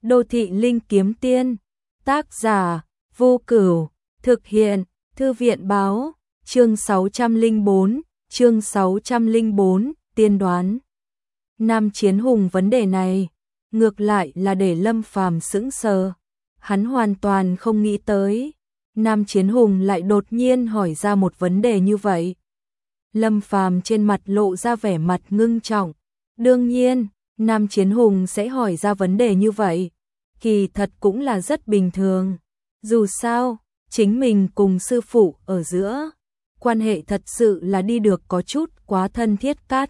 Đô thị linh kiếm tiên, tác giả, Vô Cửu, thực hiện, Thư viện báo, chương 604, tiên đoán. Nam Chiến Hùng vấn đề này, ngược lại là để Lâm Phàm sững sờ. Hắn hoàn toàn không nghĩ tới, Nam Chiến Hùng lại đột nhiên hỏi ra một vấn đề như vậy. Lâm Phàm trên mặt lộ ra vẻ mặt ngưng trọng. Đương nhiên, Nam Chiến Hùng sẽ hỏi ra vấn đề như vậy, kỳ thật cũng là rất bình thường. Dù sao, chính mình cùng sư phụ ở giữa, quan hệ thật sự là đi được có chút quá thân thiết cát.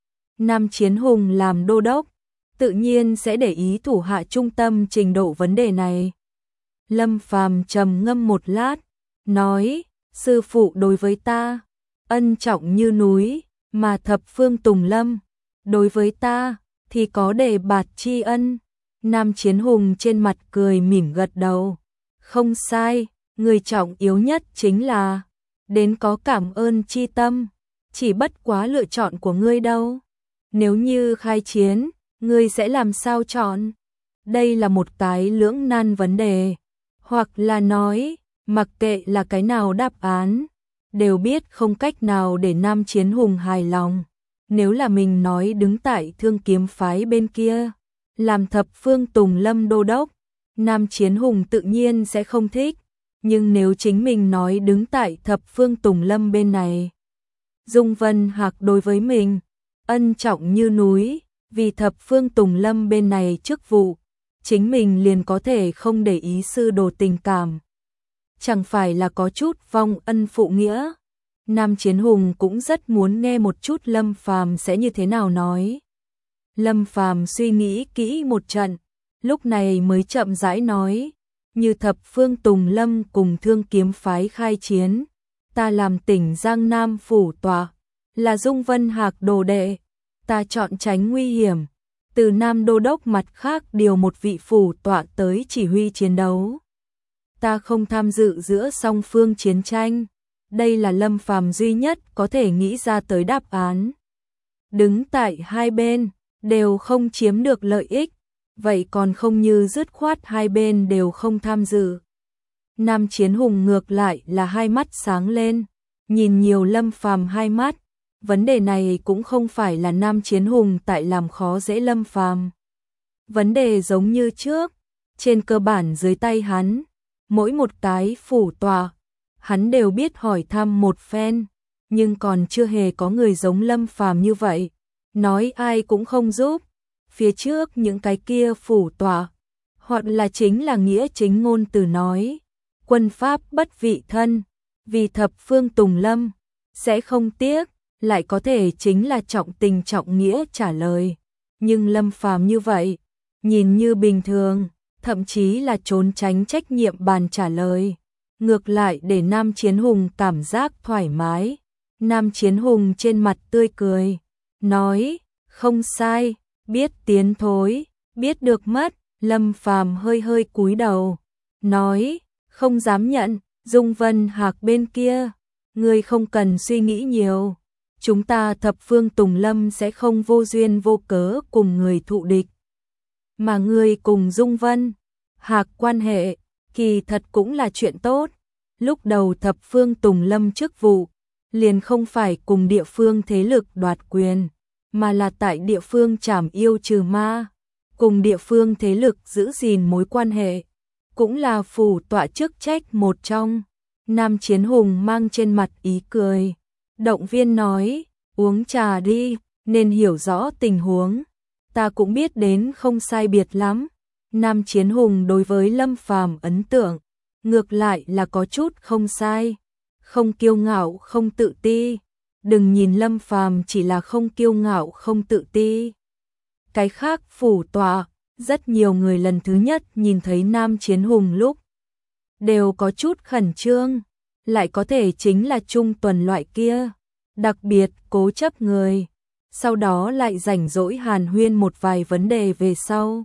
Nam Chiến Hùng làm đô đốc, tự nhiên sẽ để ý thủ hạ trung tâm trình độ vấn đề này. Lâm Phàm trầm ngâm một lát, nói, sư phụ đối với ta, ân trọng như núi, mà thập phương Tùng Lâm, đối với ta, thì có đề bạt tri ân. Nam Chiến Hùng trên mặt cười mỉm gật đầu. Không sai, người trọng yếu nhất chính là đến có cảm ơn chi tâm, chỉ bất quá lựa chọn của ngươi đâu. Nếu như khai chiến, ngươi sẽ làm sao chọn? Đây là một cái lưỡng nan vấn đề. Hoặc là nói, mặc kệ là cái nào đáp án, đều biết không cách nào để Nam Chiến Hùng hài lòng. Nếu là mình nói đứng tại Thương Kiếm phái bên kia, làm thập phương Tùng Lâm đô đốc, Nam Chiến Hùng tự nhiên sẽ không thích. Nhưng nếu chính mình nói đứng tại thập phương Tùng Lâm bên này, Dung Vân Hạc đối với mình, ân trọng như núi, vì thập phương Tùng Lâm bên này chức vụ, chính mình liền có thể không để ý sư đồ tình cảm. Chẳng phải là có chút vong ân phụ nghĩa. Nam Chiến Hùng cũng rất muốn nghe một chút Lâm Phàm sẽ như thế nào nói. Lâm Phàm suy nghĩ kỹ một trận, lúc này mới chậm rãi nói, như thập phương Tùng Lâm cùng Thương Kiếm phái khai chiến, ta làm tỉnh Giang Nam phủ tọa, là Dung Vân Hạc đồ đệ, ta chọn tránh nguy hiểm, từ Nam đô đốc mặt khác điều một vị phủ tọa tới chỉ huy chiến đấu. Ta không tham dự giữa song phương chiến tranh. Đây là Lâm Phàm duy nhất có thể nghĩ ra tới đáp án. Đứng tại hai bên, đều không chiếm được lợi ích, vậy còn không như dứt khoát hai bên đều không tham dự. Nam Chiến Hùng ngược lại là hai mắt sáng lên, nhìn nhiều Lâm Phàm hai mắt. Vấn đề này cũng không phải là Nam Chiến Hùng tại làm khó dễ Lâm Phàm. Vấn đề giống như trước, trên cơ bản dưới tay hắn, mỗi một cái phủ tọa, hắn đều biết hỏi thăm một phen, nhưng còn chưa hề có người giống Lâm Phàm như vậy, nói ai cũng không giúp. Phía trước những cái kia phủ tọa, hoặc là chính là nghĩa chính ngôn từ nói, quân pháp bất vị thân, vì thập phương Tùng Lâm, sẽ không tiếc, lại có thể chính là trọng tình trọng nghĩa trả lời. Nhưng Lâm Phàm như vậy, nhìn như bình thường, thậm chí là trốn tránh trách nhiệm bàn trả lời. Ngược lại để Nam Chiến Hùng cảm giác thoải mái. Nam Chiến Hùng trên mặt tươi cười, nói, không sai, biết tiến thối, biết được mất. Lâm Phàm hơi hơi cúi đầu, nói, không dám nhận. Dung Vân Hạc bên kia, ngươi không cần suy nghĩ nhiều. Chúng ta thập phương Tùng Lâm sẽ không vô duyên vô cớ cùng người thụ địch. Mà ngươi cùng Dung Vân Hạc quan hệ, kỳ thật cũng là chuyện tốt. Lúc đầu thập phương Tùng Lâm chức vụ, liền không phải cùng địa phương thế lực đoạt quyền, mà là tại địa phương trảm yêu trừ ma, cùng địa phương thế lực giữ gìn mối quan hệ, cũng là phủ tọa chức trách một trong. Nam Chiến Hùng mang trên mặt ý cười, động viên nói, uống trà đi, nên hiểu rõ tình huống, ta cũng biết đến không sai biệt lắm. Nam Chiến Hùng đối với Lâm Phàm ấn tượng, ngược lại là có chút không sai, không kiêu ngạo không tự ti. Đừng nhìn Lâm Phàm chỉ là không kiêu ngạo không tự ti. Cái khác phủ tọa, rất nhiều người lần thứ nhất nhìn thấy Nam Chiến Hùng lúc đều có chút khẩn trương, lại có thể chính là trung tuần loại kia, đặc biệt cố chấp người, sau đó lại rảnh rỗi hàn huyên một vài vấn đề về sau.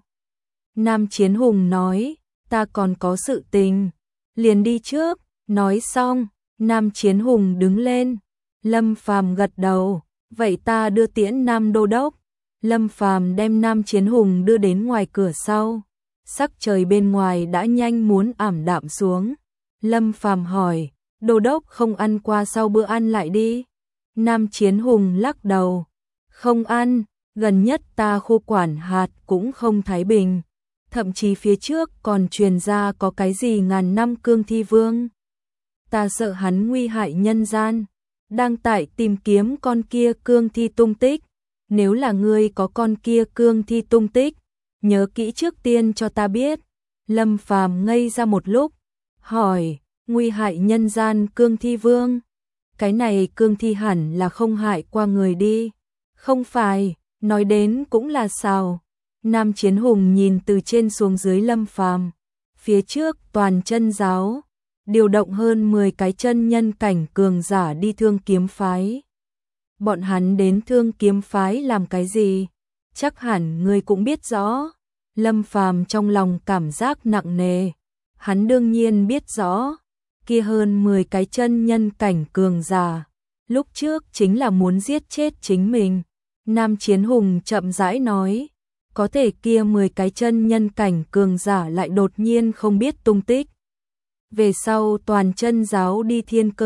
Nam Chiến Hùng nói, ta còn có sự tình, liền đi trước. Nói xong, Nam Chiến Hùng đứng lên. Lâm Phàm gật đầu, vậy ta đưa tiễn Nam đô đốc. Lâm Phàm đem Nam Chiến Hùng đưa đến ngoài cửa sau, sắc trời bên ngoài đã nhanh muốn ảm đạm xuống. Lâm Phàm hỏi, Đô đốc không ăn qua sau bữa ăn lại đi. Nam Chiến Hùng lắc đầu, không ăn, gần nhất ta khu quản hạt cũng không thái bình. Thậm chí phía trước còn truyền ra có cái gì ngàn năm cương thi vương. Ta sợ hắn nguy hại nhân gian, đang tại tìm kiếm con kia cương thi tung tích. Nếu là ngươi có con kia cương thi tung tích, nhớ kỹ trước tiên cho ta biết. Lâm Phàm ngây ra một lúc, hỏi, nguy hại nhân gian cương thi vương? Cái này cương thi hẳn là không hại qua người đi. Không phải, nói đến cũng là sao. Nam Chiến Hùng nhìn từ trên xuống dưới Lâm Phàm. Phía trước toàn chân giáo, điều động hơn 10 cái chân nhân cảnh cường giả đi Thương Kiếm phái. Bọn hắn đến Thương Kiếm phái làm cái gì? Chắc hẳn ngươi cũng biết rõ. Lâm Phàm trong lòng cảm giác nặng nề. Hắn đương nhiên biết rõ, kia hơn 10 cái chân nhân cảnh cường giả, lúc trước chính là muốn giết chết chính mình. Nam Chiến Hùng chậm rãi nói, có thể kia 10 cái chân nhân cảnh cường giả lại đột nhiên không biết tung tích. Về sau toàn chân giáo đi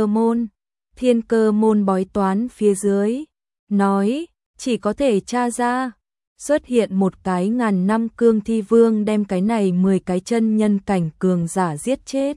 Thiên Cơ môn bói toán phía dưới, nói, chỉ có thể tra ra, xuất hiện một cái ngàn năm cương thi vương đem cái này 10 cái chân nhân cảnh cường giả giết chết.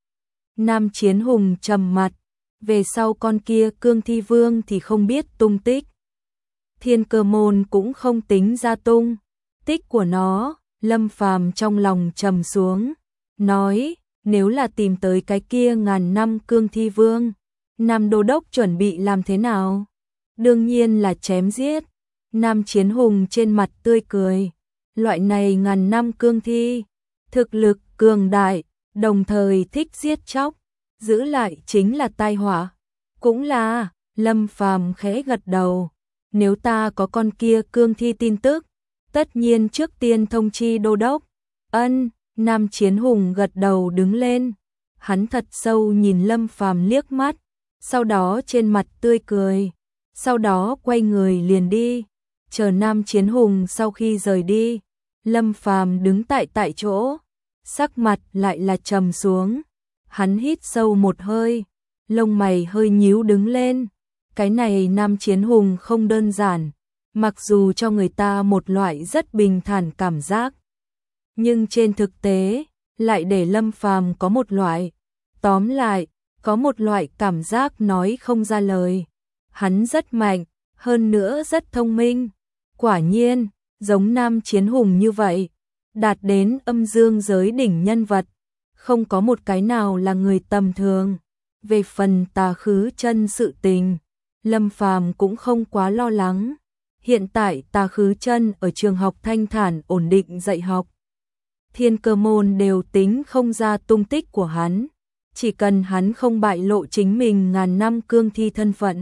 Nam Chiến Hùng trầm mặt, về sau con kia cương thi vương thì không biết tung tích. Thiên Cơ môn cũng không tính ra tung tích của nó. Lâm Phàm trong lòng trầm xuống, nói, nếu là tìm tới cái kia ngàn năm cương thi vương, Nam Đô đốc chuẩn bị làm thế nào? Đương nhiên là chém giết. Nam Chiến Hùng trên mặt tươi cười, loại này ngàn năm cương thi, thực lực cường đại, đồng thời thích giết chóc, giữ lại chính là tai họa. Cũng là, Lâm Phàm khẽ gật đầu, nếu ta có con kia cương thi tin tức, tất nhiên trước tiên thông chi Đô đốc. Ân. Nam Chiến Hùng gật đầu đứng lên, hắn thật sâu nhìn Lâm Phàm liếc mắt, sau đó trên mặt tươi cười, sau đó quay người liền đi. Chờ Nam Chiến Hùng sau khi rời đi, Lâm Phàm đứng tại chỗ, sắc mặt lại là trầm xuống. Hắn hít sâu một hơi, lông mày hơi nhíu đứng lên. Cái này Nam Chiến Hùng không đơn giản, mặc dù cho người ta một loại rất bình thản cảm giác, nhưng trên thực tế lại để Lâm Phàm có một loại, tóm lại, có một loại cảm giác nói không ra lời. Hắn rất mạnh, hơn nữa rất thông minh. Quả nhiên, giống Nam Chiến Hùng như vậy, đạt đến âm dương giới đỉnh nhân vật, không có một cái nào là người tầm thường. Về phần tà khứ chân sự tình, Lâm Phàm cũng không quá lo lắng. Hiện tại tà khứ chân ở trường học thanh thản ổn định dạy học. Thiên Cơ môn đều tính không ra tung tích của hắn, chỉ cần hắn không bại lộ chính mình ngàn năm cương thi thân phận,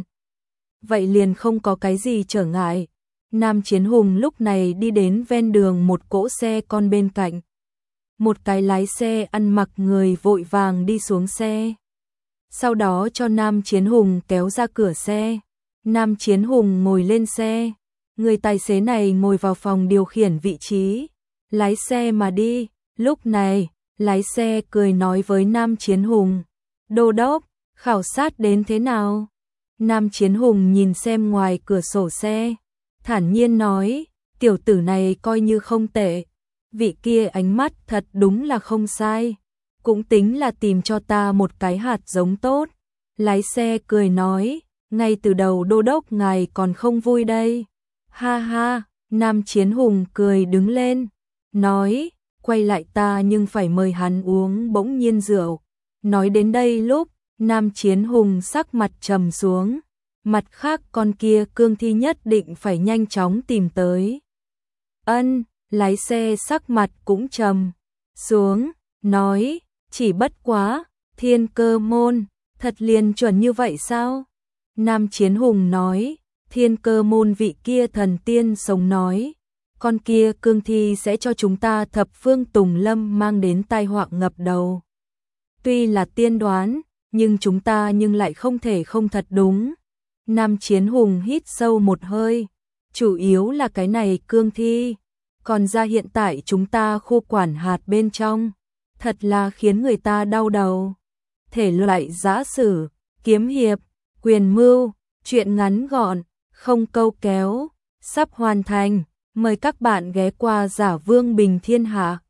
vậy liền không có cái gì trở ngại. Nam Chiến Hùng lúc này đi đến ven đường một cỗ xe con bên cạnh. Một cái lái xe ăn mặc người vội vàng đi xuống xe, sau đó cho Nam Chiến Hùng kéo ra cửa xe. Nam Chiến Hùng ngồi lên xe, người tài xế này ngồi vào phòng điều khiển vị trí, lái xe mà đi. Lúc này, lái xe cười nói với Nam Chiến Hùng, Đô đốc, khảo sát đến thế nào? Nam Chiến Hùng nhìn xem ngoài cửa sổ xe, thản nhiên nói, tiểu tử này coi như không tệ, vị kia ánh mắt thật đúng là không sai, cũng tính là tìm cho ta một cái hạt giống tốt. Lái xe cười nói, ngay từ đầu Đô đốc ngài còn không vui đây. Ha ha. Nam Chiến Hùng cười đứng lên, nói, quay lại ta nhưng phải mời hắn uống bỗng nhiên rượu. Nói đến đây lúc, Nam Chiến Hùng sắc mặt trầm xuống, mặt khác con kia cương thi nhất định phải nhanh chóng tìm tới. Ân. Lái xe sắc mặt cũng trầm xuống, nói, chỉ bất quá, Thiên Cơ môn, thật liền chuẩn như vậy sao? Nam Chiến Hùng nói, Thiên Cơ môn vị kia thần tiên sống nói, con kia cương thi sẽ cho chúng ta thập phương tùng lâm mang đến tai họa ngập đầu. Tuy là tiên đoán, nhưng chúng ta nhưng lại không thể không thật đúng. Nam Chiến Hùng hít sâu một hơi, chủ yếu là cái này cương thi, còn ra hiện tại chúng ta khu quản hạt bên trong, thật là khiến người ta đau đầu. Thể loại giã sử, kiếm hiệp, quyền mưu, truyện ngắn gọn, không câu kéo, sắp hoàn thành, mời các bạn ghé qua Giả Vương Bình Thiên Hạ.